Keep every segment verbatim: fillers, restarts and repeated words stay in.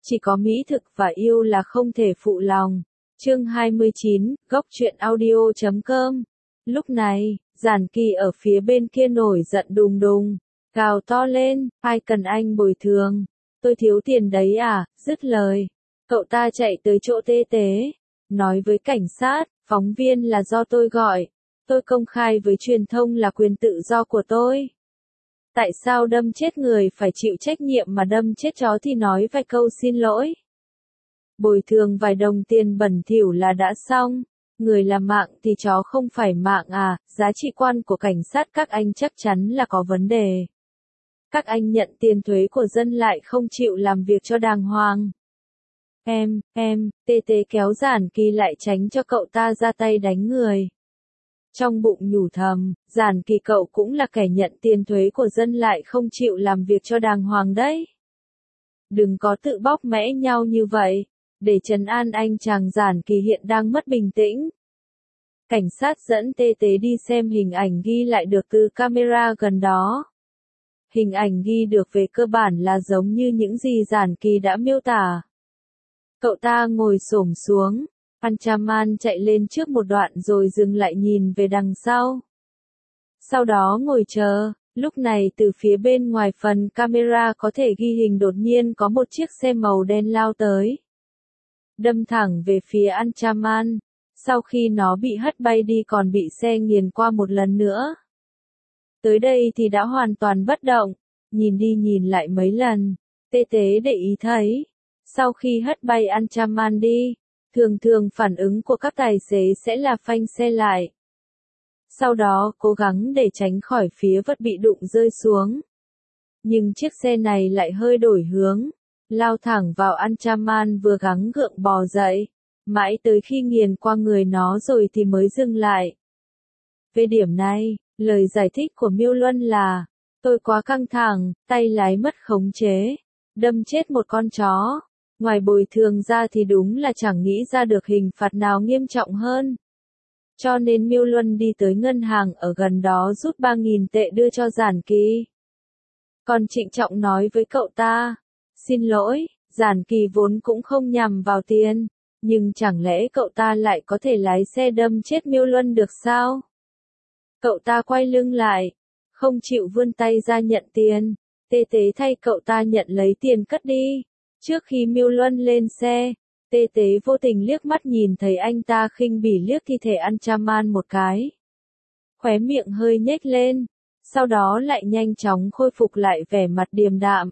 Chỉ có mỹ thực và yêu là không thể phụ lòng. Chương hai mươi chín, góc truyện audio chấm com. Lúc này, Giản Kỳ ở phía bên kia nổi giận đùng đùng, gào to lên, ai cần anh bồi thường, tôi thiếu tiền đấy à, dứt lời. Cậu ta chạy tới chỗ Tê Tế, nói với cảnh sát, phóng viên là do tôi gọi, tôi công khai với truyền thông là quyền tự do của tôi. Tại sao đâm chết người phải chịu trách nhiệm mà đâm chết chó thì nói vài câu xin lỗi. Bồi thường vài đồng tiền bẩn thỉu là đã xong, người là mạng thì chó không phải mạng à, giá trị quan của cảnh sát các anh chắc chắn là có vấn đề. Các anh nhận tiền thuế của dân lại không chịu làm việc cho đàng hoàng. Em, em, Tê Tế kéo Giản Kỳ lại tránh cho cậu ta ra tay đánh người. Trong bụng nhủ thầm, Giản Kỳ cậu cũng là kẻ nhận tiền thuế của dân lại không chịu làm việc cho đàng hoàng đấy. Đừng có tự bóc mẽ nhau như vậy, để trấn an anh chàng Giản Kỳ hiện đang mất bình tĩnh. Cảnh sát dẫn Tê Tế đi xem hình ảnh ghi lại được từ camera gần đó. Hình ảnh ghi được về cơ bản là giống như những gì Giản Kỳ đã miêu tả. Cậu ta ngồi xổm xuống, Anchaman chạy lên trước một đoạn rồi dừng lại nhìn về đằng sau. Sau đó ngồi chờ, lúc này từ phía bên ngoài phần camera có thể ghi hình đột nhiên có một chiếc xe màu đen lao tới. Đâm thẳng về phía Anchaman, sau khi nó bị hất bay đi còn bị xe nghiền qua một lần nữa. Tới đây thì đã hoàn toàn bất động, nhìn đi nhìn lại mấy lần, Tê Tế để ý thấy. Sau khi hất bay Anchaman đi, thường thường phản ứng của các tài xế sẽ là phanh xe lại. Sau đó cố gắng để tránh khỏi phía vật bị đụng rơi xuống. Nhưng chiếc xe này lại hơi đổi hướng, lao thẳng vào Anchaman vừa gắng gượng bò dậy, mãi tới khi nghiền qua người nó rồi thì mới dừng lại. Về điểm này, lời giải thích của Miêu Luân là, tôi quá căng thẳng, tay lái mất khống chế, đâm chết một con chó. Ngoài bồi thường ra thì đúng là chẳng nghĩ ra được hình phạt nào nghiêm trọng hơn. Cho nên Miêu Luân đi tới ngân hàng ở gần đó rút ba nghìn tệ đưa cho Giản Kỳ. Còn trịnh trọng nói với cậu ta, xin lỗi, Giản Kỳ vốn cũng không nhằm vào tiền, nhưng chẳng lẽ cậu ta lại có thể lái xe đâm chết Miêu Luân được sao? Cậu ta quay lưng lại, không chịu vươn tay ra nhận tiền, Tê Tế thay cậu ta nhận lấy tiền cất đi. Trước khi Miêu Luân lên xe, Tê Tế vô tình liếc mắt nhìn thấy anh ta khinh bỉ liếc thi thể Anchaman một cái. Khóe miệng hơi nhếch lên, sau đó lại nhanh chóng khôi phục lại vẻ mặt điềm đạm.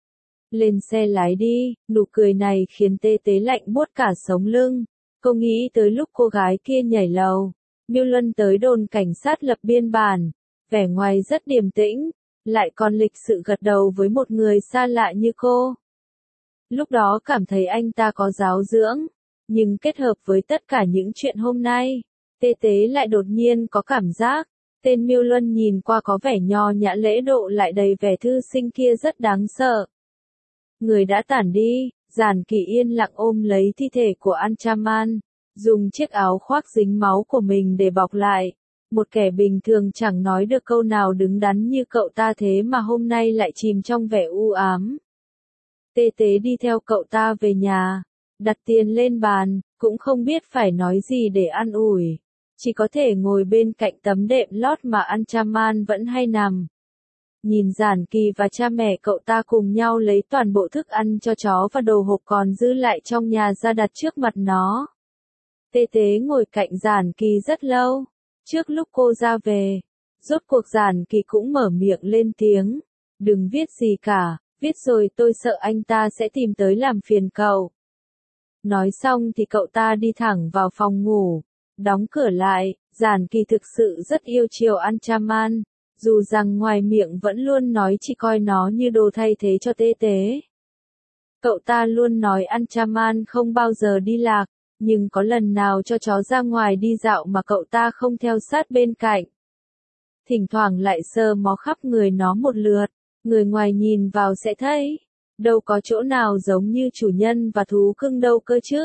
Lên xe lái đi, nụ cười này khiến Tê Tế lạnh buốt cả sống lưng. Cô nghĩ tới lúc cô gái kia nhảy lầu, Miêu Luân tới đồn cảnh sát lập biên bản, vẻ ngoài rất điềm tĩnh, lại còn lịch sự gật đầu với một người xa lạ như cô. Lúc đó cảm thấy anh ta có giáo dưỡng, nhưng kết hợp với tất cả những chuyện hôm nay, Tê Tế lại đột nhiên có cảm giác, tên Miêu Luân nhìn qua có vẻ nho nhã lễ độ lại đầy vẻ thư sinh kia rất đáng sợ. Người đã tản đi, Giản Kỳ yên lặng ôm lấy thi thể của Anchaman, dùng chiếc áo khoác dính máu của mình để bọc lại. Một kẻ bình thường chẳng nói được câu nào đứng đắn như cậu ta thế mà hôm nay lại chìm trong vẻ u ám. Tê Tế đi theo cậu ta về nhà, đặt tiền lên bàn, cũng không biết phải nói gì để an ủi, chỉ có thể ngồi bên cạnh tấm đệm lót mà Anchaman vẫn hay nằm. Nhìn Giản Kỳ và cha mẹ cậu ta cùng nhau lấy toàn bộ thức ăn cho chó và đồ hộp còn dư lại trong nhà ra đặt trước mặt nó. Tê Tế ngồi cạnh Giản Kỳ rất lâu, trước lúc cô ra về, rốt cuộc Giản Kỳ cũng mở miệng lên tiếng, đừng viết gì cả. Viết rồi tôi sợ anh ta sẽ tìm tới làm phiền cậu. Nói xong thì cậu ta đi thẳng vào phòng ngủ, đóng cửa lại. Giản Kỳ thực sự rất yêu chiều Anchaman, dù rằng ngoài miệng vẫn luôn nói chỉ coi nó như đồ thay thế cho Tê Tế. Cậu ta luôn nói Anchaman không bao giờ đi lạc, nhưng có lần nào cho chó ra ngoài đi dạo mà cậu ta không theo sát bên cạnh. Thỉnh thoảng lại sờ mó khắp người nó một lượt. Người ngoài nhìn vào sẽ thấy, đâu có chỗ nào giống như chủ nhân và thú cưng đâu cơ chứ.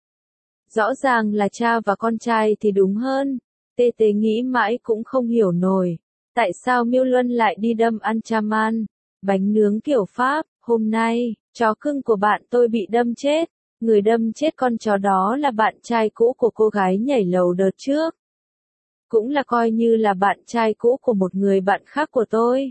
Rõ ràng là cha và con trai thì đúng hơn. Tê Tế nghĩ mãi cũng không hiểu nổi, tại sao Miêu Luân lại đi đâm Anchaman. Bánh nướng kiểu Pháp, Hôm nay, chó cưng của bạn tôi bị đâm chết. Người đâm chết con chó đó là bạn trai cũ của cô gái nhảy lầu đợt trước. Cũng là coi như là bạn trai cũ của một người bạn khác của tôi.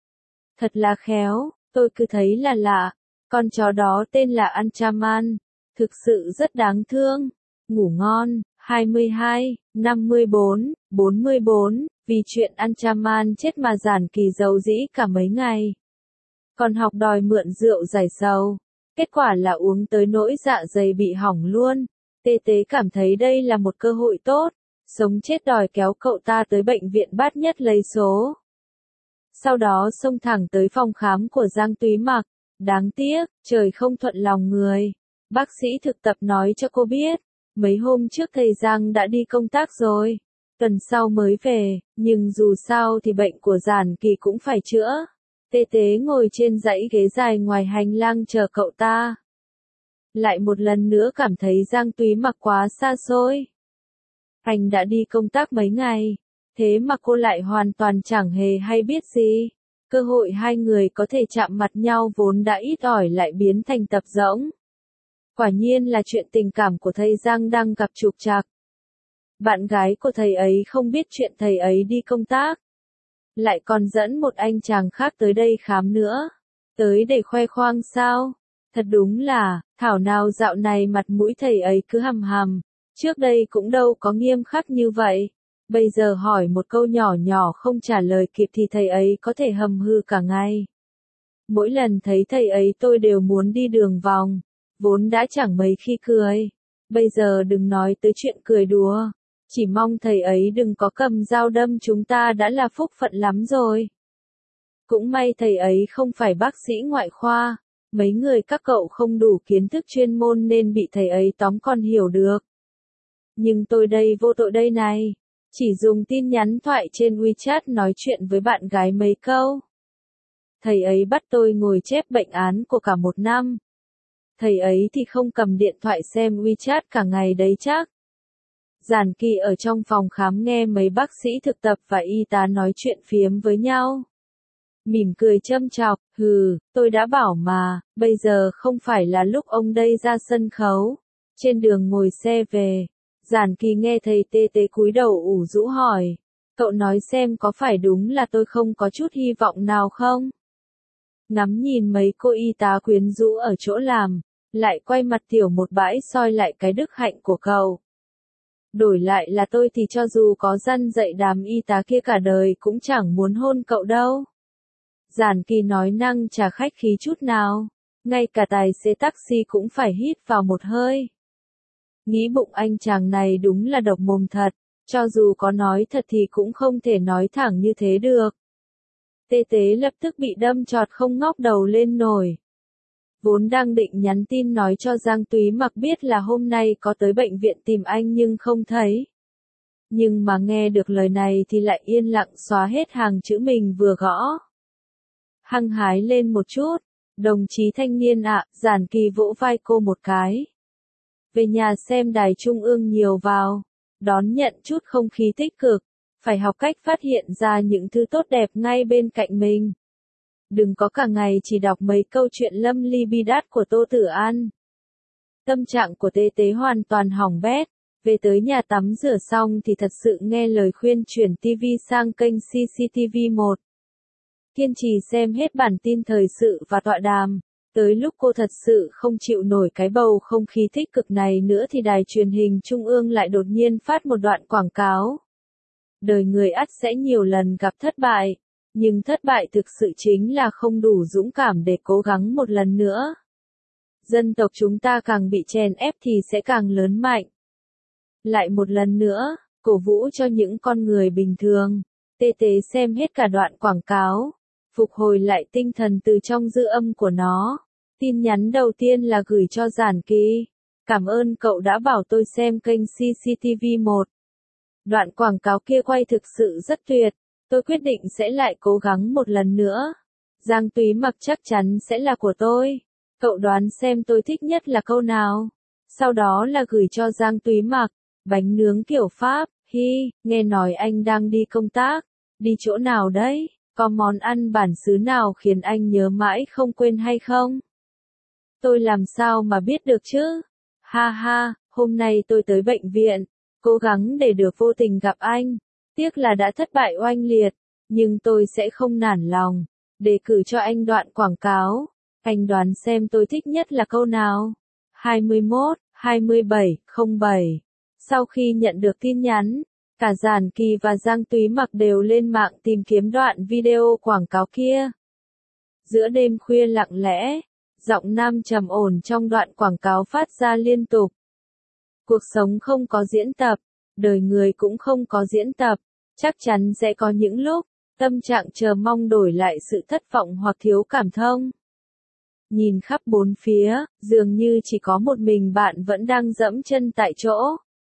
Thật là khéo, tôi cứ thấy là lạ. Con chó đó tên là Anchaman. Thực sự rất đáng thương. Ngủ ngon. hai mươi hai, năm mươi bốn, bốn mươi bốn. Vì chuyện Anchaman chết mà Giản Kỳ rầu rĩ cả mấy ngày. Còn học đòi mượn rượu giải sầu. Kết quả là uống tới nỗi dạ dày bị hỏng luôn. Tê Tế cảm thấy đây là một cơ hội tốt. Sống chết đòi kéo cậu ta tới bệnh viện Bát Nhất lấy số. Sau đó xông thẳng tới phòng khám của Giang Túy Mặc. Đáng tiếc, trời không thuận lòng người. Bác sĩ thực tập nói cho cô biết. Mấy hôm trước thầy Giang đã đi công tác rồi. Tuần sau mới về, nhưng dù sao thì bệnh của Giản Kỳ cũng phải chữa. Tê Tế ngồi trên dãy ghế dài ngoài hành lang chờ cậu ta. Lại một lần nữa cảm thấy Giang Túy Mặc quá xa xôi. Anh đã đi công tác mấy ngày, thế mà cô lại hoàn toàn chẳng hề hay biết gì. Cơ hội hai người có thể chạm mặt nhau vốn đã ít ỏi lại biến thành tập rỗng. Quả nhiên là chuyện tình cảm của thầy Giang đang gặp trục trặc. Bạn gái của thầy ấy không biết chuyện thầy ấy đi công tác. Lại còn dẫn một anh chàng khác tới đây khám nữa. Tới để khoe khoang sao? Thật đúng là, thảo nào dạo này mặt mũi thầy ấy cứ hầm hầm. Trước đây cũng đâu có nghiêm khắc như vậy. Bây giờ hỏi một câu nhỏ nhỏ không trả lời kịp thì thầy ấy có thể hầm hư cả ngày. Mỗi lần thấy thầy ấy tôi đều muốn đi đường vòng. Vốn đã chẳng mấy khi cười. Bây giờ đừng nói tới chuyện cười đùa. Chỉ mong thầy ấy đừng có cầm dao đâm chúng ta đã là phúc phận lắm rồi. Cũng may thầy ấy không phải bác sĩ ngoại khoa. Mấy người các cậu không đủ kiến thức chuyên môn nên bị thầy ấy tóm còn hiểu được. Nhưng tôi đây vô tội đây này. Chỉ dùng tin nhắn thoại trên WeChat nói chuyện với bạn gái mấy câu. Thầy ấy bắt tôi ngồi chép bệnh án của cả một năm. Thầy ấy thì không cầm điện thoại xem WeChat cả ngày đấy chắc. Giản Kỳ ở trong phòng khám nghe mấy bác sĩ thực tập và y tá nói chuyện phiếm với nhau. Mỉm cười châm chọc, hừ, tôi đã bảo mà, bây giờ không phải là lúc ông đây ra sân khấu. Trên đường ngồi xe về, Giản Kỳ nghe thầy Tê Tế cúi đầu ủ rũ hỏi. Cậu nói xem có phải đúng là tôi không có chút hy vọng nào không? Ngắm nhìn mấy cô y tá quyến rũ ở chỗ làm, lại quay mặt tiểu một bãi soi lại cái đức hạnh của cậu. Đổi lại là tôi thì cho dù có răn dạy đám y tá kia cả đời cũng chẳng muốn hôn cậu đâu. Giản Kỳ nói năng chả khách khí chút nào, ngay cả tài xế taxi cũng phải hít vào một hơi. Nghĩ bụng anh chàng này đúng là độc mồm thật, cho dù có nói thật thì cũng không thể nói thẳng như thế được. Tê Tế lập tức bị đâm chọt không ngóc đầu lên nổi. Vốn đang định nhắn tin nói cho Giang Túy Mặc biết là hôm nay có tới bệnh viện tìm anh nhưng không thấy. Nhưng mà nghe được lời này thì lại yên lặng xóa hết hàng chữ mình vừa gõ. Hăng hái lên một chút, đồng chí thanh niên ạ, Giản Kỳ vỗ vai cô một cái. Về nhà xem đài trung ương nhiều vào, đón nhận chút không khí tích cực, phải học cách phát hiện ra những thứ tốt đẹp ngay bên cạnh mình. Đừng có cả ngày chỉ đọc mấy câu chuyện lâm ly bi đát của Tô Tử An. Tâm trạng của Tê Tế hoàn toàn hỏng bét, về tới nhà tắm rửa xong thì thật sự nghe lời khuyên chuyển ti vi sang kênh xê xê tê vê một. Kiên trì xem hết bản tin thời sự và tọa đàm. Tới lúc cô thật sự không chịu nổi cái bầu không khí tích cực này nữa thì đài truyền hình trung ương lại đột nhiên phát một đoạn quảng cáo. Đời người ắt sẽ nhiều lần gặp thất bại, nhưng thất bại thực sự chính là không đủ dũng cảm để cố gắng một lần nữa. Dân tộc chúng ta càng bị chèn ép thì sẽ càng lớn mạnh. Lại một lần nữa, cổ vũ cho những con người bình thường. Tê Tế xem hết cả đoạn quảng cáo, phục hồi lại tinh thần từ trong dư âm của nó. Tin nhắn đầu tiên là gửi cho Giản Kỳ. Cảm ơn cậu đã bảo tôi xem kênh xê xê tê vê một. Đoạn quảng cáo kia quay thực sự rất tuyệt. Tôi quyết định sẽ lại cố gắng một lần nữa. Giang Túy Mặc chắc chắn sẽ là của tôi. Cậu đoán xem tôi thích nhất là câu nào. Sau đó là gửi cho Giang Túy Mặc. Bánh nướng kiểu Pháp, hi, nghe nói anh đang đi công tác. Đi chỗ nào đấy? Có món ăn bản xứ nào khiến anh nhớ mãi không quên hay không? Tôi làm sao mà biết được chứ? Ha ha, hôm nay tôi tới bệnh viện, cố gắng để được vô tình gặp anh. Tiếc là đã thất bại oanh liệt, nhưng tôi sẽ không nản lòng. Đề cử cho anh đoạn quảng cáo. Anh đoán xem tôi thích nhất là câu nào? hai mươi mốt, hai mươi bảy, không bảy. Sau khi nhận được tin nhắn, cả Giản Kỳ và Giang Túy Mặc đều lên mạng tìm kiếm đoạn video quảng cáo kia. Giữa đêm khuya lặng lẽ, giọng nam trầm ổn trong đoạn quảng cáo phát ra liên tục. Cuộc sống không có diễn tập, đời người cũng không có diễn tập, chắc chắn sẽ có những lúc, tâm trạng chờ mong đổi lại sự thất vọng hoặc thiếu cảm thông. Nhìn khắp bốn phía, dường như chỉ có một mình bạn vẫn đang dẫm chân tại chỗ.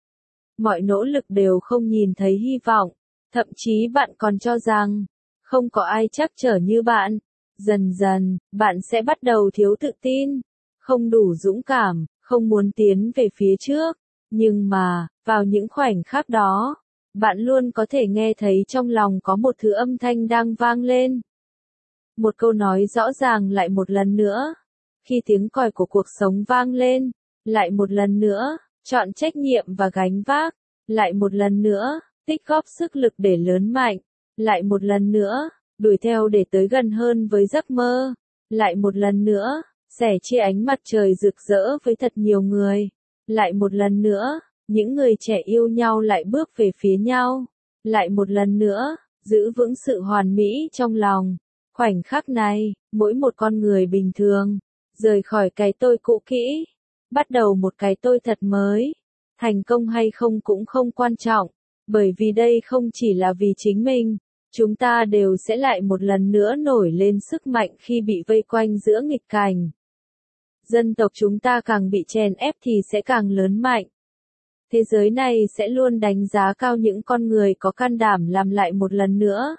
Mọi nỗ lực đều không nhìn thấy hy vọng, thậm chí bạn còn cho rằng, không có ai trắc trở như bạn. Dần dần, bạn sẽ bắt đầu thiếu tự tin, không đủ dũng cảm, không muốn tiến về phía trước. Nhưng mà, vào những khoảnh khắc đó, bạn luôn có thể nghe thấy trong lòng có một thứ âm thanh đang vang lên. Một câu nói rõ ràng lại một lần nữa. Khi tiếng còi của cuộc sống vang lên, lại một lần nữa, chọn trách nhiệm và gánh vác, lại một lần nữa, tích góp sức lực để lớn mạnh, lại một lần nữa, đuổi theo để tới gần hơn với giấc mơ, lại một lần nữa, sẻ chia ánh mặt trời rực rỡ với thật nhiều người, lại một lần nữa, những người trẻ yêu nhau lại bước về phía nhau, lại một lần nữa, giữ vững sự hoàn mỹ trong lòng. Khoảnh khắc này, mỗi một con người bình thường, rời khỏi cái tôi cũ kỹ, bắt đầu một cái tôi thật mới. Thành công hay không cũng không quan trọng, bởi vì đây không chỉ là vì chính mình, chúng ta đều sẽ lại một lần nữa nổi lên sức mạnh khi bị vây quanh giữa nghịch cảnh. Dân tộc chúng ta càng bị chèn ép thì sẽ càng lớn mạnh. Thế giới này sẽ luôn đánh giá cao những con người có can đảm làm lại một lần nữa.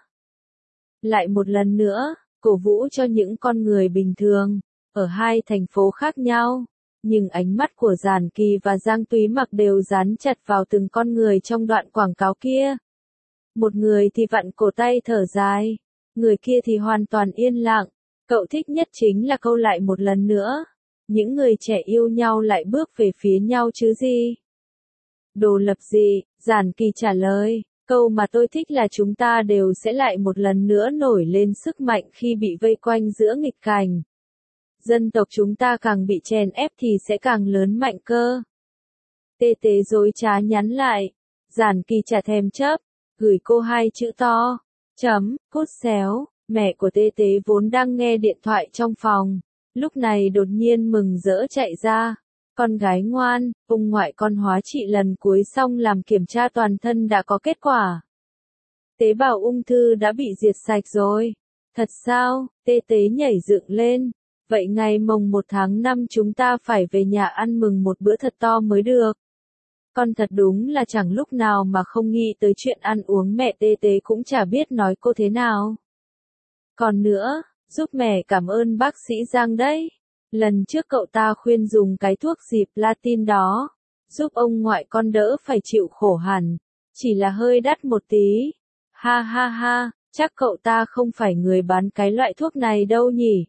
Lại một lần nữa, cổ vũ cho những con người bình thường, ở hai thành phố khác nhau. Nhưng ánh mắt của Giản Kỳ và Giang Túy Mặc đều dán chặt vào từng con người trong đoạn quảng cáo kia. Một người thì vặn cổ tay thở dài, người kia thì hoàn toàn yên lặng. Cậu thích nhất chính là câu lại một lần nữa. Những người trẻ yêu nhau lại bước về phía nhau chứ gì? Đồ lập gì? Giản Kỳ trả lời, câu mà tôi thích là chúng ta đều sẽ lại một lần nữa nổi lên sức mạnh khi bị vây quanh giữa nghịch cảnh. Dân tộc chúng ta càng bị chèn ép thì sẽ càng lớn mạnh cơ. Tê Tế dối trá nhắn lại. Giản Kỳ chả thèm chấp, gửi cô hai chữ to. Chấm, cút xéo. Mẹ của Tê Tế vốn đang nghe điện thoại trong phòng. Lúc này đột nhiên mừng rỡ chạy ra. Con gái ngoan, ông ngoại con hóa trị lần cuối xong làm kiểm tra toàn thân đã có kết quả. Tế bào ung thư đã bị diệt sạch rồi. Thật sao? Tê Tế nhảy dựng lên. Vậy ngày mồng một tháng năm chúng ta phải về nhà ăn mừng một bữa thật to mới được. Con thật đúng là chẳng lúc nào mà không nghĩ tới chuyện ăn uống, mẹ Tê Tế cũng chả biết nói cô thế nào. Còn nữa, giúp mẹ cảm ơn bác sĩ Giang đấy. Lần trước cậu ta khuyên dùng cái thuốc dịp Latin đó, giúp ông ngoại con đỡ phải chịu khổ hẳn, chỉ là hơi đắt một tí. Ha ha ha, chắc cậu ta không phải người bán cái loại thuốc này đâu nhỉ.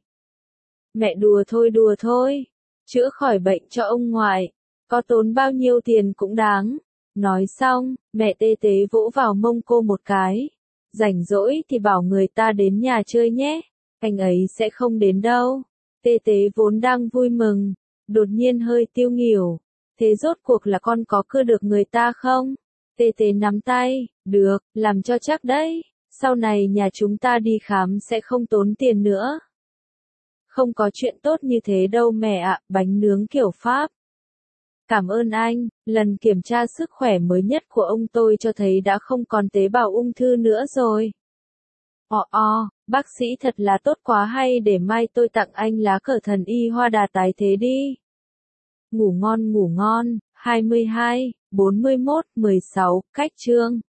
Mẹ đùa thôi đùa thôi, chữa khỏi bệnh cho ông ngoại, có tốn bao nhiêu tiền cũng đáng. Nói xong, mẹ Tê Tế vỗ vào mông cô một cái. Rảnh rỗi thì bảo người ta đến nhà chơi nhé, anh ấy sẽ không đến đâu. Tê Tế vốn đang vui mừng, đột nhiên hơi tiêu nghỉu. Thế rốt cuộc là con có cưa được người ta không? Tê Tế nắm tay, được, làm cho chắc đấy. Sau này nhà chúng ta đi khám sẽ không tốn tiền nữa. Không có chuyện tốt như thế đâu mẹ ạ, bánh nướng kiểu Pháp. Cảm ơn anh, lần kiểm tra sức khỏe mới nhất của ông tôi cho thấy đã không còn tế bào ung thư nữa rồi. Ồ ồ, bác sĩ thật là tốt quá, hay để mai tôi tặng anh lá cờ thần y hoa đà tái thế đi. Ngủ ngon ngủ ngon. hai mươi hai, bốn mươi mốt, mười sáu, cách chương.